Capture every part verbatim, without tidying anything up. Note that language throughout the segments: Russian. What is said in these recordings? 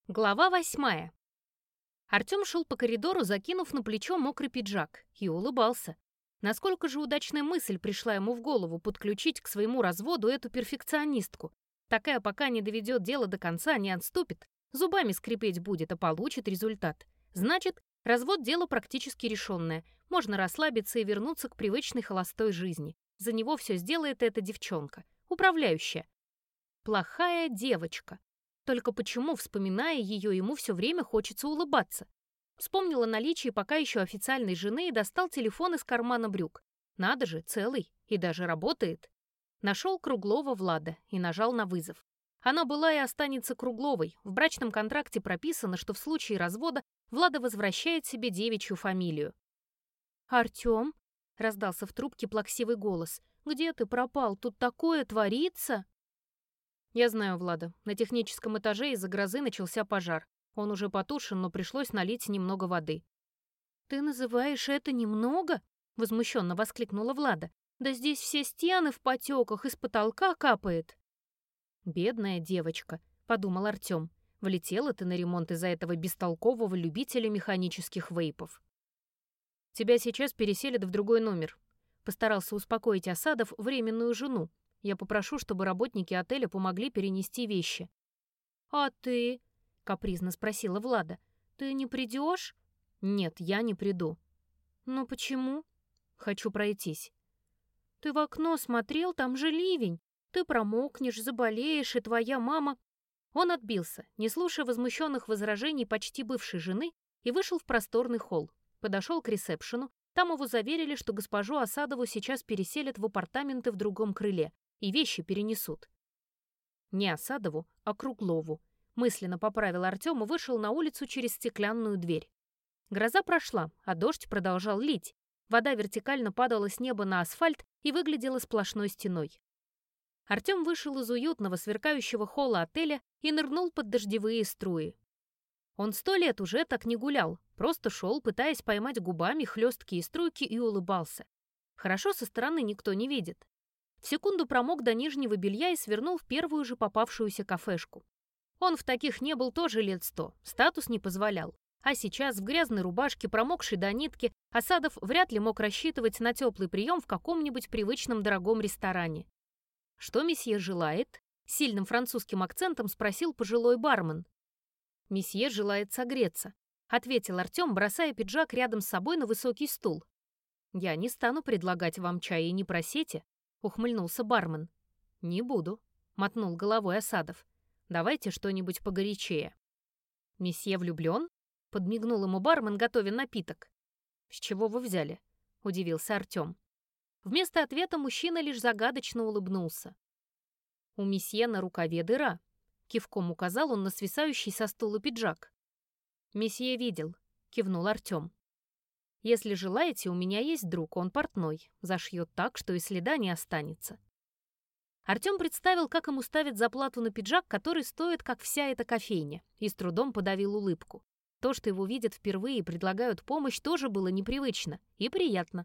Глава восьмая. Артем шел по коридору, закинув на плечо мокрый пиджак, и улыбался. Насколько же удачная мысль пришла ему в голову подключить к своему разводу эту перфекционистку. Такая, пока не доведет дело до конца, не отступит, зубами скрипеть будет, а получит результат. Значит, развод — дело практически решенное. Можно расслабиться и вернуться к привычной холостой жизни. За него все сделает эта девчонка, управляющая. Плохая девочка. Только почему, вспоминая ее, ему все время хочется улыбаться? Вспомнил о наличии пока еще официальной жены и достал телефон из кармана брюк. Надо же, целый, и даже работает. Нашел Круглова Влада и нажал на вызов. Она была и останется Кругловой. В брачном контракте прописано, что в случае развода Влада возвращает себе девичью фамилию. «Артем?» — раздался в трубке плаксивый голос. «Где ты пропал? Тут такое творится!» «Я знаю Влада. На техническом этаже из-за грозы начался пожар. Он уже потушен, но пришлось налить немного воды». «Ты называешь это немного?» — возмущенно воскликнула Влада. «Да здесь все стены в потеках, из потолка капает». «Бедная девочка», — подумал Артем. «Влетела ты на ремонт из-за этого бестолкового любителя механических вейпов». «Тебя сейчас переселят в другой номер», — постарался успокоить Асадов временную жену. «Я попрошу, чтобы работники отеля помогли перенести вещи». «А ты?» — капризно спросила Влада. «Ты не придешь?» «Нет, я не приду». «Ну почему?» «Хочу пройтись». «Ты в окно смотрел, там же ливень. Ты промокнешь, заболеешь, и твоя мама...» Он отбился, не слушая возмущенных возражений почти бывшей жены, и вышел в просторный холл. Подошел к ресепшену. Там его заверили, что госпожу Асадову сейчас переселят в апартаменты в другом крыле и вещи перенесут. Не Асадову, а Круглову. Мысленно поправил Артем и вышел на улицу через стеклянную дверь. Гроза прошла, а дождь продолжал лить. Вода вертикально падала с неба на асфальт и выглядела сплошной стеной. Артем вышел из уютного сверкающего холла отеля и нырнул под дождевые струи. Он сто лет уже так не гулял, просто шел, пытаясь поймать губами хлесткие струйки, и улыбался. Хорошо со стороны никто не видит. В секунду промок до нижнего белья и свернул в первую же попавшуюся кафешку. Он в таких не был тоже лет сто, статус не позволял. А сейчас в грязной рубашке, промокшей до нитки, Асадов вряд ли мог рассчитывать на теплый прием в каком-нибудь привычном дорогом ресторане. «Что месье желает?» — сильным французским акцентом спросил пожилой бармен. «Месье желает согреться», — ответил Артем, бросая пиджак рядом с собой на высокий стул. «Я не стану предлагать вам чай и не просите», — ухмыльнулся бармен. «Не буду», — мотнул головой Асадов. «Давайте что-нибудь погорячее». «Месье влюблен?» — подмигнул ему бармен, готовя напиток. «С чего вы взяли?» — удивился Артем. Вместо ответа мужчина лишь загадочно улыбнулся. «У месье на рукаве дыра», — кивком указал он на свисающий со стула пиджак. «Месье видел», — кивнул Артем. «Если желаете, у меня есть друг, он портной, зашьет так, что и следа не останется». Артем представил, как ему ставят заплату на пиджак, который стоит, как вся эта кофейня, и с трудом подавил улыбку. То, что его видят впервые и предлагают помощь, тоже было непривычно и приятно.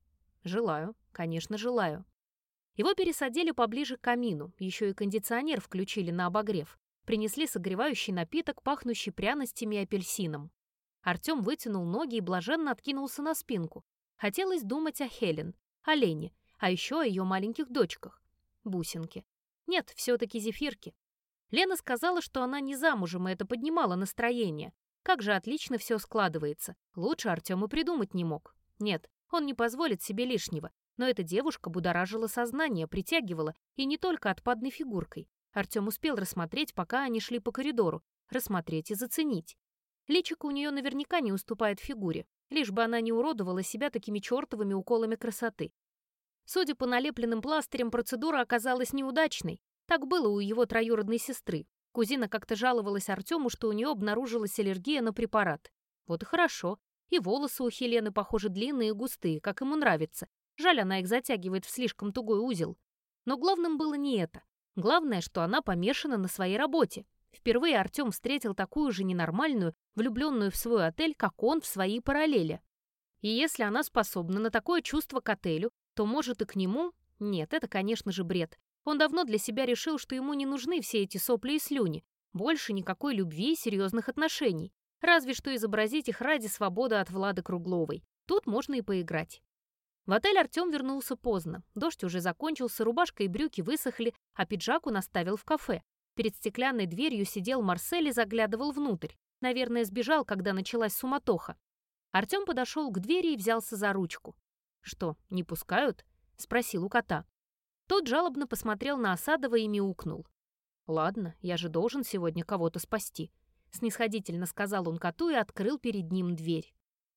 «Желаю, конечно, желаю». Его пересадили поближе к камину, еще и кондиционер включили на обогрев. Принесли согревающий напиток, пахнущий пряностями и апельсином. Артем вытянул ноги и блаженно откинулся на спинку. Хотелось думать о Хелен, о Лене, а еще о ее маленьких дочках. Бусинки. Нет, все-таки зефирки. Лена сказала, что она не замужем, и это поднимало настроение. Как же отлично все складывается. Лучше Артем и придумать не мог. Нет, он не позволит себе лишнего. Но эта девушка будоражила сознание, притягивала, и не только отпадной фигуркой. Артем успел рассмотреть, пока они шли по коридору. Рассмотреть и заценить. Личико у нее наверняка не уступает фигуре, лишь бы она не уродовала себя такими чертовыми уколами красоты. Судя по налепленным пластырям, процедура оказалась неудачной. Так было у его троюродной сестры. Кузина как-то жаловалась Артему, что у нее обнаружилась аллергия на препарат. Вот и хорошо. И волосы у Хелены, похоже, длинные и густые, как ему нравится. Жаль, она их затягивает в слишком тугой узел. Но главным было не это. Главное, что она помешана на своей работе. Впервые Артем встретил такую же ненормальную, влюбленную в свой отель, как он в свои параллели. И если она способна на такое чувство к отелю, то, может, и к нему? Нет, это, конечно же, бред. Он давно для себя решил, что ему не нужны все эти сопли и слюни. Больше никакой любви и серьезных отношений. Разве что изобразить их ради свободы от Влады Кругловой. Тут можно и поиграть. В отель Артем вернулся поздно. Дождь уже закончился, рубашка и брюки высохли, а пиджак он оставил в кафе. Перед стеклянной дверью сидел Марсель и заглядывал внутрь. Наверное, сбежал, когда началась суматоха. Артем подошел к двери и взялся за ручку. «Что, не пускают?» — спросил у кота. Тот жалобно посмотрел на Осадова и мяукнул. «Ладно, я же должен сегодня кого-то спасти», — снисходительно сказал он коту и открыл перед ним дверь.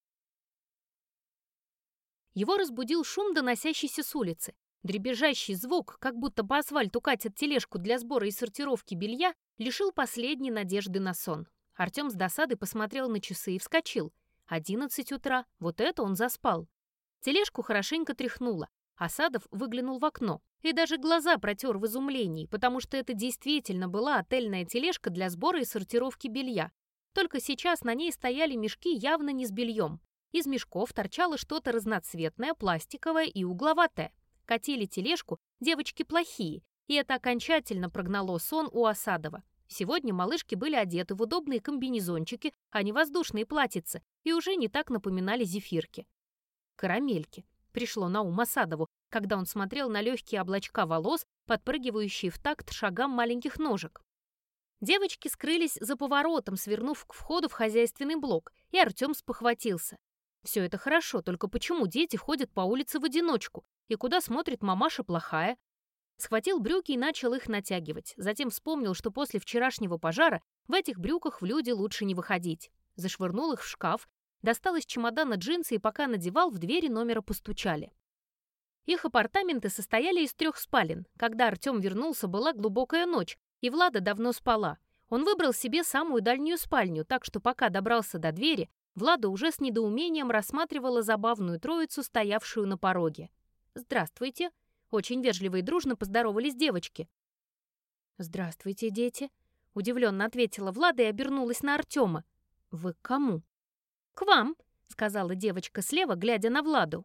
Его разбудил шум, доносящийся с улицы. Дребезжащий звук, как будто по асфальту катят тележку для сбора и сортировки белья, лишил последней надежды на сон. Артем с досадой посмотрел на часы и вскочил. Одиннадцать утра, вот это он заспал. Тележку хорошенько тряхнуло. Осадов выглянул в окно и даже глаза протер в изумлении, потому что это действительно была отельная тележка для сбора и сортировки белья. Только сейчас на ней стояли мешки явно не с бельем. Из мешков торчало что-то разноцветное, пластиковое и угловатое. Катили тележку девочки плохие, и это окончательно прогнало сон у Осадова. Сегодня малышки были одеты в удобные комбинезончики, а не воздушные платьицы, и уже не так напоминали зефирки. Карамельки. Пришло на ум Осадову, когда он смотрел на легкие облачка волос, подпрыгивающие в такт шагам маленьких ножек. Девочки скрылись за поворотом, свернув к входу в хозяйственный блок, и Артем спохватился. Все это хорошо, только почему дети ходят по улице в одиночку? И куда смотрит мамаша плохая? Схватил брюки и начал их натягивать. Затем вспомнил, что после вчерашнего пожара в этих брюках в люди лучше не выходить. Зашвырнул их в шкаф, достал из чемодана джинсы и пока надевал, в двери номера постучали. Их апартаменты состояли из трех спален. Когда Артем вернулся, была глубокая ночь, и Влада давно спала. Он выбрал себе самую дальнюю спальню, так что пока добрался до двери, Влада уже с недоумением рассматривала забавную троицу, стоявшую на пороге. «Здравствуйте!» — очень вежливо и дружно поздоровались девочки. «Здравствуйте, дети!» — удивленно ответила Влада и обернулась на Артема. «Вы к кому?» «К вам!» — сказала девочка слева, глядя на Владу.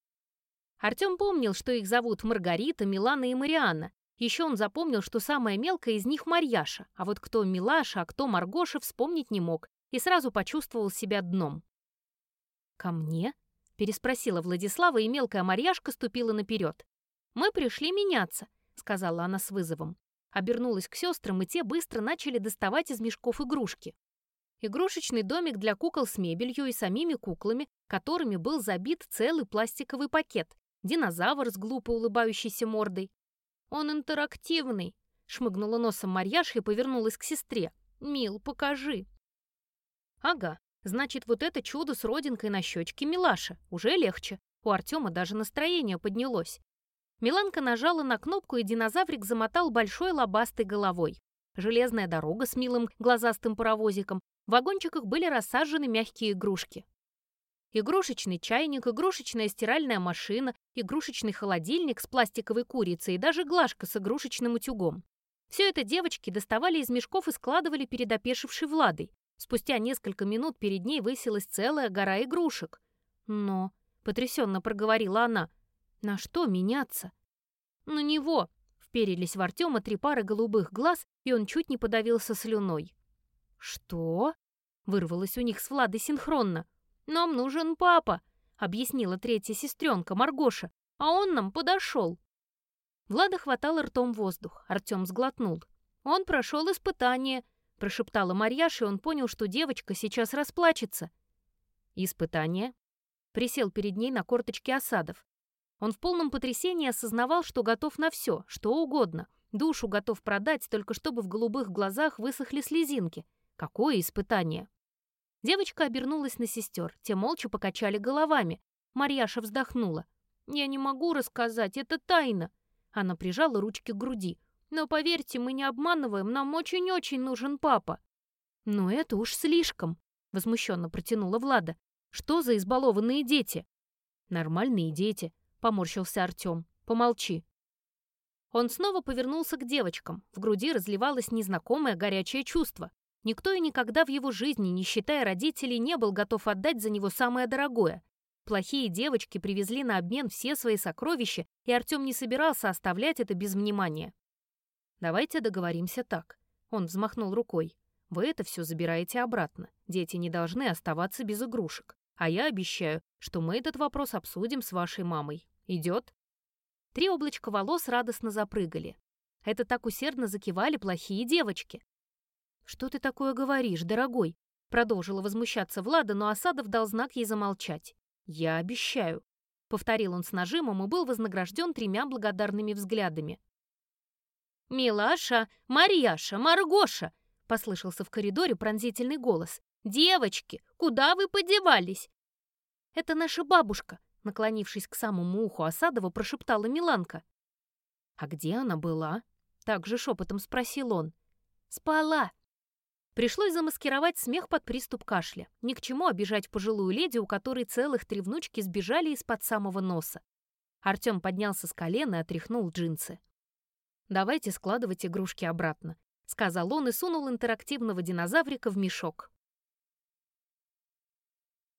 Артем помнил, что их зовут Маргарита, Милана и Марианна. Еще он запомнил, что самая мелкая из них Марьяша, а вот кто Милаша, а кто Маргоша, вспомнить не мог, и сразу почувствовал себя дном. «Ко мне?» — переспросила Владислава, и мелкая Марьяшка ступила наперед. «Мы пришли меняться», — сказала она с вызовом. Обернулась к сестрам, и те быстро начали доставать из мешков игрушки. Игрушечный домик для кукол с мебелью и самими куклами, которыми был забит целый пластиковый пакет, динозавр с глупо улыбающейся мордой. «Он интерактивный», — шмыгнула носом Марьяша и повернулась к сестре. «Мил, покажи». «Ага, значит, вот это чудо с родинкой на щечке Милаша. Уже легче. У Артема даже настроение поднялось». Миланка нажала на кнопку, и динозаврик замотал большой лобастой головой. Железная дорога с милым глазастым паровозиком. В вагончиках были рассажены мягкие игрушки. Игрушечный чайник, игрушечная стиральная машина, игрушечный холодильник с пластиковой курицей и даже глажка с игрушечным утюгом. Все это девочки доставали из мешков и складывали перед опешившей Владой. Спустя несколько минут перед ней высилась целая гора игрушек. «Но», — потрясенно проговорила она, — «на что меняться?» «На него», — вперились в Артема три пары голубых глаз, и он чуть не подавился слюной. «Что?» — вырвалось у них с Владой синхронно. «Нам нужен папа», — объяснила третья сестренка Маргоша, «а он нам подошел». Влада хватала ртом воздух. Артем сглотнул. «Он прошел испытание», — прошептала Марьяша, и он понял, что девочка сейчас расплачется. «Испытание?» Присел перед ней на корточке Осадов. Он в полном потрясении осознавал, что готов на все, что угодно. Душу готов продать, только чтобы в голубых глазах высохли слезинки. Какое испытание? Девочка обернулась на сестер. Те молча покачали головами. Марьяша вздохнула. «Я не могу рассказать, это тайна». Она прижала ручки к груди. «Но поверьте, мы не обманываем, нам очень-очень нужен папа». «Но это уж слишком», — возмущенно протянула Влада. «Что за избалованные дети?» «Нормальные дети», — поморщился Артем. «Помолчи». Он снова повернулся к девочкам. В груди разливалось незнакомое горячее чувство. Никто и никогда в его жизни, не считая родителей, не был готов отдать за него самое дорогое. Плохие девочки привезли на обмен все свои сокровища, и Артем не собирался оставлять это без внимания. «Давайте договоримся так». Он взмахнул рукой. «Вы это все забираете обратно. Дети не должны оставаться без игрушек. А я обещаю, что мы этот вопрос обсудим с вашей мамой. Идет?» Три облачка волос радостно запрыгали. Это так усердно закивали плохие девочки. «Что ты такое говоришь, дорогой?» Продолжила возмущаться Влада, но Осадов дал знак ей замолчать. «Я обещаю», — повторил он с нажимом и был вознагражден тремя благодарными взглядами. «Милаша, Марьяша, Маргоша!» — послышался в коридоре пронзительный голос. «Девочки, куда вы подевались?» «Это наша бабушка», — наклонившись к самому уху Осадова, прошептала Миланка. «А где она была?» — также шепотом спросил он. «Спала». Пришлось замаскировать смех под приступ кашля. Ни к чему обижать пожилую леди, у которой целых три внучки сбежали из-под самого носа. Артем поднялся с колена и отряхнул джинсы. «Давайте складывать игрушки обратно», — сказал он и сунул интерактивного динозаврика в мешок.